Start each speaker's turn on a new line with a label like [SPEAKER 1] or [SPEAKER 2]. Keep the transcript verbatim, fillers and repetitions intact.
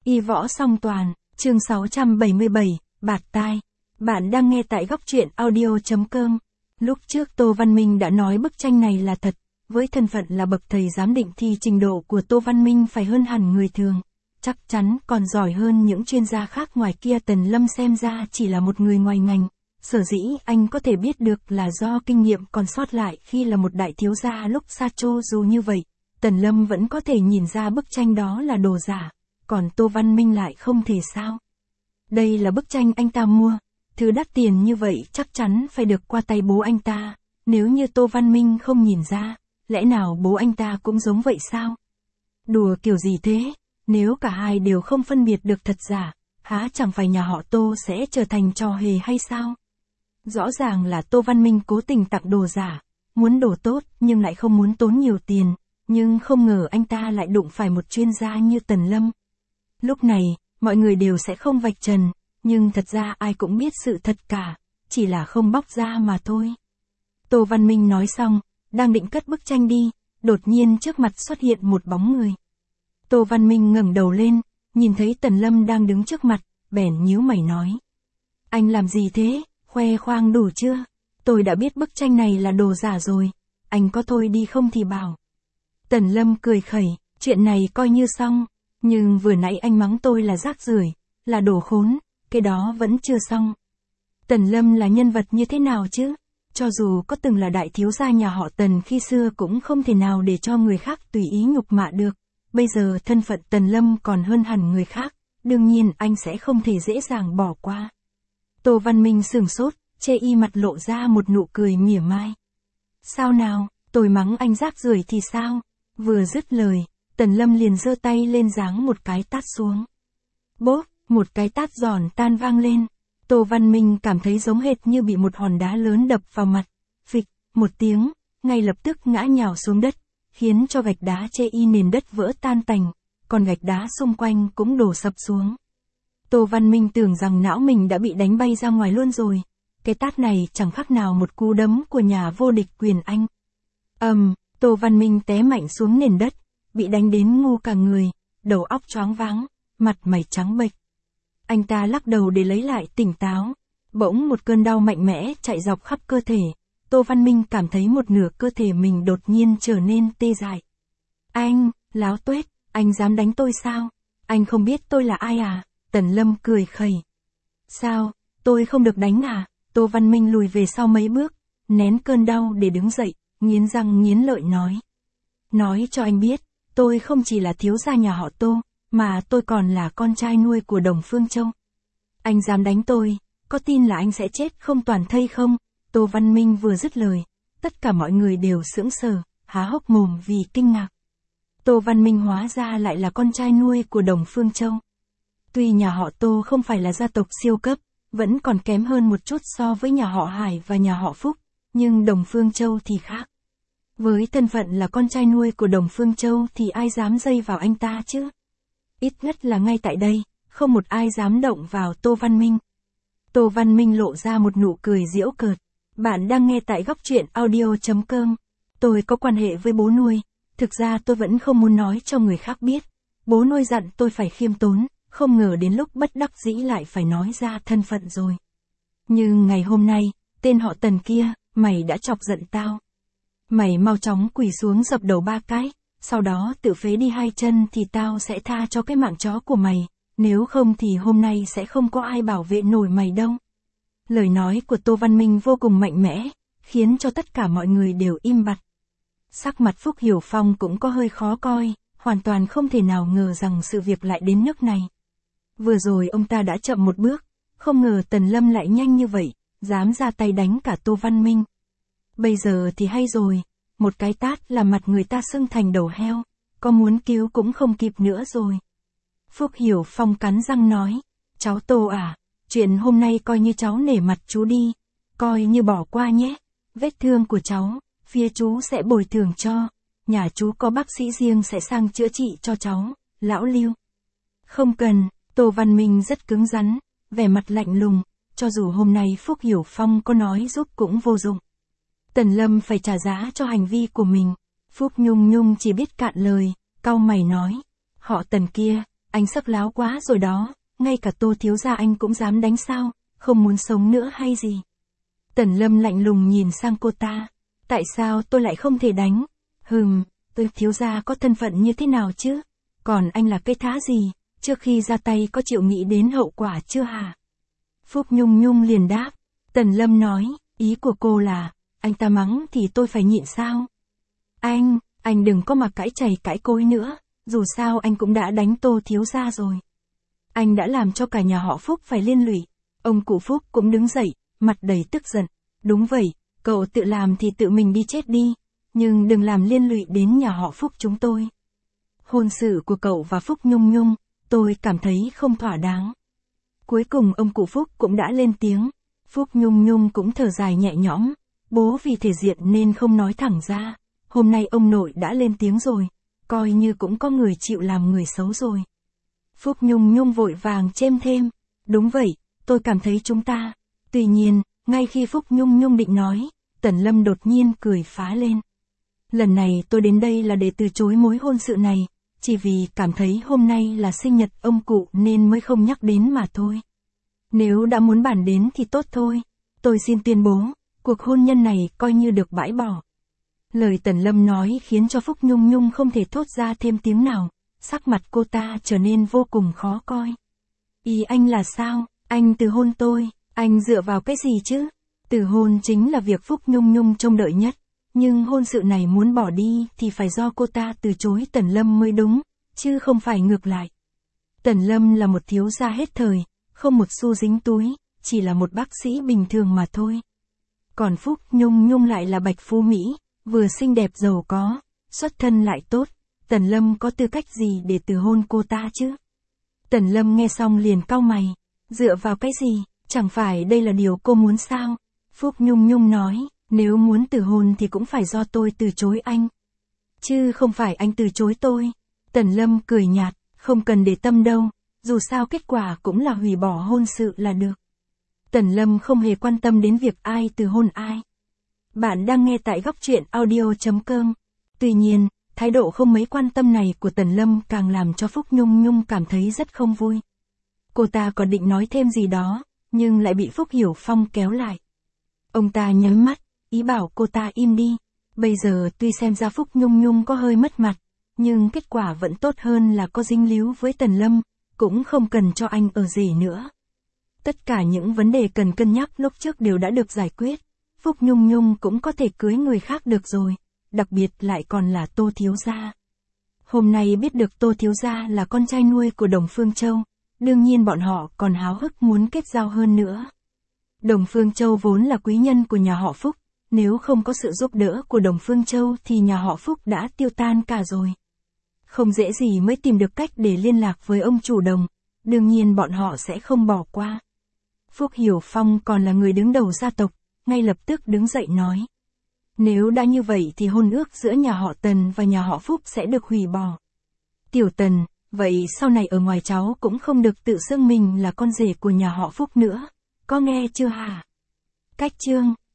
[SPEAKER 1] Y võ song toàn, chương sáu trăm bảy mươi bảy, bạt tai. Bạn đang nghe tại góc truyện audio chấm com. Lúc trước Tô Văn Minh đã nói bức tranh này là thật, với thân phận là bậc thầy giám định thì trình độ của Tô Văn Minh phải hơn hẳn người thường. Chắc chắn còn giỏi hơn những chuyên gia khác ngoài kia. Tần Lâm xem ra chỉ là một người ngoài ngành. Sở dĩ anh có thể biết được là do kinh nghiệm còn sót lại khi là một đại thiếu gia lúc xa Chô. Dù như vậy, Tần Lâm vẫn có thể nhìn ra bức tranh đó là đồ giả, còn Tô Văn Minh lại không thể sao. Đây là bức tranh anh ta mua, thứ đắt tiền như vậy chắc chắn phải được qua tay bố anh ta, nếu như Tô Văn Minh không nhìn ra, lẽ nào bố anh ta cũng giống vậy sao? Đùa kiểu gì thế, nếu cả hai đều không phân biệt được thật giả, há chẳng phải nhà họ Tô sẽ trở thành trò hề hay sao? Rõ ràng là Tô Văn Minh cố tình tặng đồ giả, muốn đồ tốt nhưng lại không muốn tốn nhiều tiền, nhưng không ngờ anh ta lại đụng phải một chuyên gia như Tần Lâm. Lúc này, mọi người đều sẽ không vạch trần, nhưng thật ra ai cũng biết sự thật cả, chỉ là không bóc ra mà thôi. Tô Văn Minh nói xong, đang định cất bức tranh đi, đột nhiên trước mặt xuất hiện một bóng người. Tô Văn Minh ngẩng đầu lên, nhìn thấy Tần Lâm đang đứng trước mặt, bèn nhíu mày nói. Anh làm gì thế, khoe khoang đủ chưa? Tôi đã biết bức tranh này là đồ giả rồi, anh có thôi đi không thì bảo. Tần Lâm cười khẩy, chuyện này coi như xong, nhưng vừa nãy anh mắng tôi là rác rưởi, là đồ khốn, cái đó vẫn chưa xong. Tần Lâm là nhân vật như thế nào chứ? Cho dù có từng là đại thiếu gia nhà họ Tần khi xưa cũng không thể nào để cho người khác tùy ý nhục mạ được. Bây giờ thân phận Tần Lâm còn hơn hẳn người khác, đương nhiên anh sẽ không thể dễ dàng bỏ qua. Tô Văn Minh sửng sốt, chê y mặt lộ ra một nụ cười mỉa mai. Sao nào, tôi mắng anh rác rưởi thì sao? Vừa dứt lời, Tần Lâm liền giơ tay lên giáng một cái tát xuống. Bốp, một cái tát giòn tan vang lên. Tô Văn Minh cảm thấy giống hệt như bị một hòn đá lớn đập vào mặt. Phịch, một tiếng, ngay lập tức ngã nhào xuống đất, khiến cho gạch đá che y nền đất vỡ tan tành, còn gạch đá xung quanh cũng đổ sập xuống. Tô Văn Minh tưởng rằng não mình đã bị đánh bay ra ngoài luôn rồi. Cái tát này chẳng khác nào một cú đấm của nhà vô địch Quyền Anh. Ầm, um, Tô Văn Minh té mạnh xuống nền đất, bị đánh đến ngu cả người, đầu óc choáng váng, mặt mày trắng bệch. Anh ta lắc đầu để lấy lại tỉnh táo, bỗng một cơn đau mạnh mẽ chạy dọc khắp cơ thể. Tô Văn Minh cảm thấy một nửa cơ thể mình đột nhiên trở nên tê dại. Anh, láo tuét, anh dám đánh tôi sao? Anh không biết tôi là ai à? Tần Lâm cười khẩy. Sao, tôi không được đánh à? Tô Văn Minh lùi về sau mấy bước, nén cơn đau để đứng dậy, nghiến răng nghiến lợi nói. Nói cho anh biết, tôi không chỉ là thiếu gia nhà họ Tô, mà tôi còn là con trai nuôi của Đồng Phương Châu. Anh dám đánh tôi, có tin là anh sẽ chết không toàn thây không? Tô Văn Minh vừa dứt lời, tất cả mọi người đều sững sờ, há hốc mồm vì kinh ngạc. Tô Văn Minh hóa ra lại là con trai nuôi của Đồng Phương Châu. Tuy nhà họ Tô không phải là gia tộc siêu cấp, vẫn còn kém hơn một chút so với nhà họ Hải và nhà họ Phúc, nhưng Đồng Phương Châu thì khác. Với thân phận là con trai nuôi của Đồng Phương Châu thì ai dám dây vào anh ta chứ? Ít nhất là ngay tại đây, không một ai dám động vào Tô Văn Minh. Tô Văn Minh lộ ra một nụ cười giễu cợt. Bạn đang nghe tại góc truyện audio chấm com. Tôi có quan hệ với bố nuôi, thực ra tôi vẫn không muốn nói cho người khác biết. Bố nuôi dặn tôi phải khiêm tốn, không ngờ đến lúc bất đắc dĩ lại phải nói ra thân phận rồi. Nhưng ngày hôm nay, tên họ Tần kia, mày đã chọc giận tao. Mày mau chóng quỳ xuống dập đầu ba cái, sau đó tự phế đi hai chân thì tao sẽ tha cho cái mạng chó của mày, nếu không thì hôm nay sẽ không có ai bảo vệ nổi mày đâu. Lời nói của Tô Văn Minh vô cùng mạnh mẽ, khiến cho tất cả mọi người đều im bặt. Sắc mặt Phúc Hiểu Phong cũng có hơi khó coi, hoàn toàn không thể nào ngờ rằng sự việc lại đến nước này. Vừa rồi ông ta đã chậm một bước, không ngờ Tần Lâm lại nhanh như vậy, dám ra tay đánh cả Tô Văn Minh. Bây giờ thì hay rồi, một cái tát là mặt người ta sưng thành đầu heo, có muốn cứu cũng không kịp nữa rồi. Phúc Hiểu Phong cắn răng nói, cháu Tô à, chuyện hôm nay coi như cháu nể mặt chú đi, coi như bỏ qua nhé, vết thương của cháu, phía chú sẽ bồi thường cho, nhà chú có bác sĩ riêng sẽ sang chữa trị cho cháu, lão Lưu. Không cần, Tô Văn Minh rất cứng rắn, vẻ mặt lạnh lùng, cho dù hôm nay Phúc Hiểu Phong có nói giúp cũng vô dụng. Tần Lâm phải trả giá cho hành vi của mình. Phúc Nhung Nhung chỉ biết cạn lời, cau mày nói, họ Tần kia, anh sắc láo quá rồi đó, ngay cả Tô thiếu gia anh cũng dám đánh sao, không muốn sống nữa hay gì? Tần Lâm lạnh lùng nhìn sang cô ta. Tại sao tôi lại không thể đánh? Hừm, tôi thiếu gia có thân phận như thế nào chứ? Còn anh là cái thá gì? Trước khi ra tay có chịu nghĩ đến hậu quả chưa hả? Phúc Nhung Nhung liền đáp. Tần Lâm nói, ý của cô là, anh ta mắng thì tôi phải nhịn sao? Anh, anh đừng có mà cãi chày cãi cối nữa, dù sao anh cũng đã đánh Tô thiếu gia rồi. Anh đã làm cho cả nhà họ Phúc phải liên lụy. Ông cụ Phúc cũng đứng dậy, mặt đầy tức giận. Đúng vậy, cậu tự làm thì tự mình đi chết đi, nhưng đừng làm liên lụy đến nhà họ Phúc chúng tôi. Hôn sự của cậu và Phúc Nhung Nhung, tôi cảm thấy không thỏa đáng. Cuối cùng ông cụ Phúc cũng đã lên tiếng. Phúc Nhung Nhung cũng thở dài nhẹ nhõm. Bố vì thể diện nên không nói thẳng ra. Hôm nay ông nội đã lên tiếng rồi, coi như cũng có người chịu làm người xấu rồi. Phúc Nhung Nhung vội vàng chêm thêm. Đúng vậy, tôi cảm thấy chúng ta. Tuy nhiên, ngay khi Phúc Nhung Nhung định nói, Tần Lâm đột nhiên cười phá lên. Lần này tôi đến đây là để từ chối mối hôn sự này, chỉ vì cảm thấy hôm nay là sinh nhật ông cụ nên mới không nhắc đến mà thôi. Nếu đã muốn bàn đến thì tốt thôi, tôi xin tuyên bố, cuộc hôn nhân này coi như được bãi bỏ. Lời Tần Lâm nói khiến cho Phúc Nhung Nhung không thể thốt ra thêm tiếng nào, sắc mặt cô ta trở nên vô cùng khó coi. Ý anh là sao? Anh từ hôn tôi, anh dựa vào cái gì chứ? Từ hôn chính là việc Phúc Nhung Nhung trông đợi nhất, nhưng hôn sự này muốn bỏ đi thì phải do cô ta từ chối Tần Lâm mới đúng, chứ không phải ngược lại. Tần Lâm là một thiếu gia hết thời, không một xu dính túi, chỉ là một bác sĩ bình thường mà thôi. Còn Phúc Nhung Nhung lại là bạch phú Mỹ, vừa xinh đẹp giàu có, xuất thân lại tốt, Tần Lâm có tư cách gì để từ hôn cô ta chứ? Tần Lâm nghe xong liền cau mày, dựa vào cái gì, chẳng phải đây là điều cô muốn sao? Phúc Nhung Nhung nói, nếu muốn từ hôn thì cũng phải do tôi từ chối anh. Chứ không phải anh từ chối tôi. Tần Lâm cười nhạt, không cần để tâm đâu, dù sao kết quả cũng là hủy bỏ hôn sự là được. Tần Lâm không hề quan tâm đến việc ai từ hôn ai. Bạn đang nghe tại góc truyện audio chấm com. Tuy nhiên, thái độ không mấy quan tâm này của Tần Lâm càng làm cho Phúc Nhung Nhung cảm thấy rất không vui. Cô ta còn định nói thêm gì đó, nhưng lại bị Phúc Hiểu Phong kéo lại. Ông ta nhắm mắt, ý bảo cô ta im đi. Bây giờ tuy xem ra Phúc Nhung Nhung có hơi mất mặt, nhưng kết quả vẫn tốt hơn là có dính líu với Tần Lâm, cũng không cần cho anh ở rể nữa. Tất cả những vấn đề cần cân nhắc lúc trước đều đã được giải quyết. Phúc Nhung Nhung cũng có thể cưới người khác được rồi, đặc biệt lại còn là Tô thiếu gia. Hôm nay biết được Tô thiếu gia là con trai nuôi của Đồng Phương Châu, đương nhiên bọn họ còn háo hức muốn kết giao hơn nữa. Đồng Phương Châu vốn là quý nhân của nhà họ Phúc, nếu không có sự giúp đỡ của Đồng Phương Châu thì nhà họ Phúc đã tiêu tan cả rồi. Không dễ gì mới tìm được cách để liên lạc với ông chủ Đồng, đương nhiên bọn họ sẽ không bỏ qua. Phúc Hiểu Phong còn là người đứng đầu gia tộc, ngay lập tức đứng dậy nói. Nếu đã như vậy thì hôn ước giữa nhà họ Tần và nhà họ Phúc sẽ được hủy bỏ. Tiểu Tần, vậy sau này ở ngoài cháu cũng không được tự xưng mình là con rể của nhà họ Phúc nữa, có nghe chưa hả? Cách chương